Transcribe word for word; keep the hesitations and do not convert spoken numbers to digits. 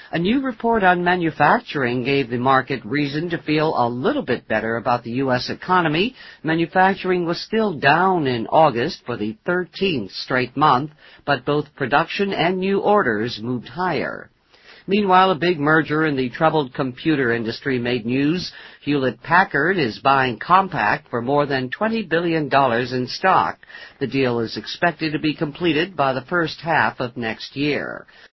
A new report on manufacturing gave the market reason to feel a little bit better about the U S economy. Manufacturing was still down in August for the thirteenth straight month, but both production and new orders moved higher. Meanwhile, a big merger in the troubled computer industry made news. Hewlett-Packard is buying Compaq for more than twenty billion dollars in stock. The deal is expected to be completed by the first half of next year.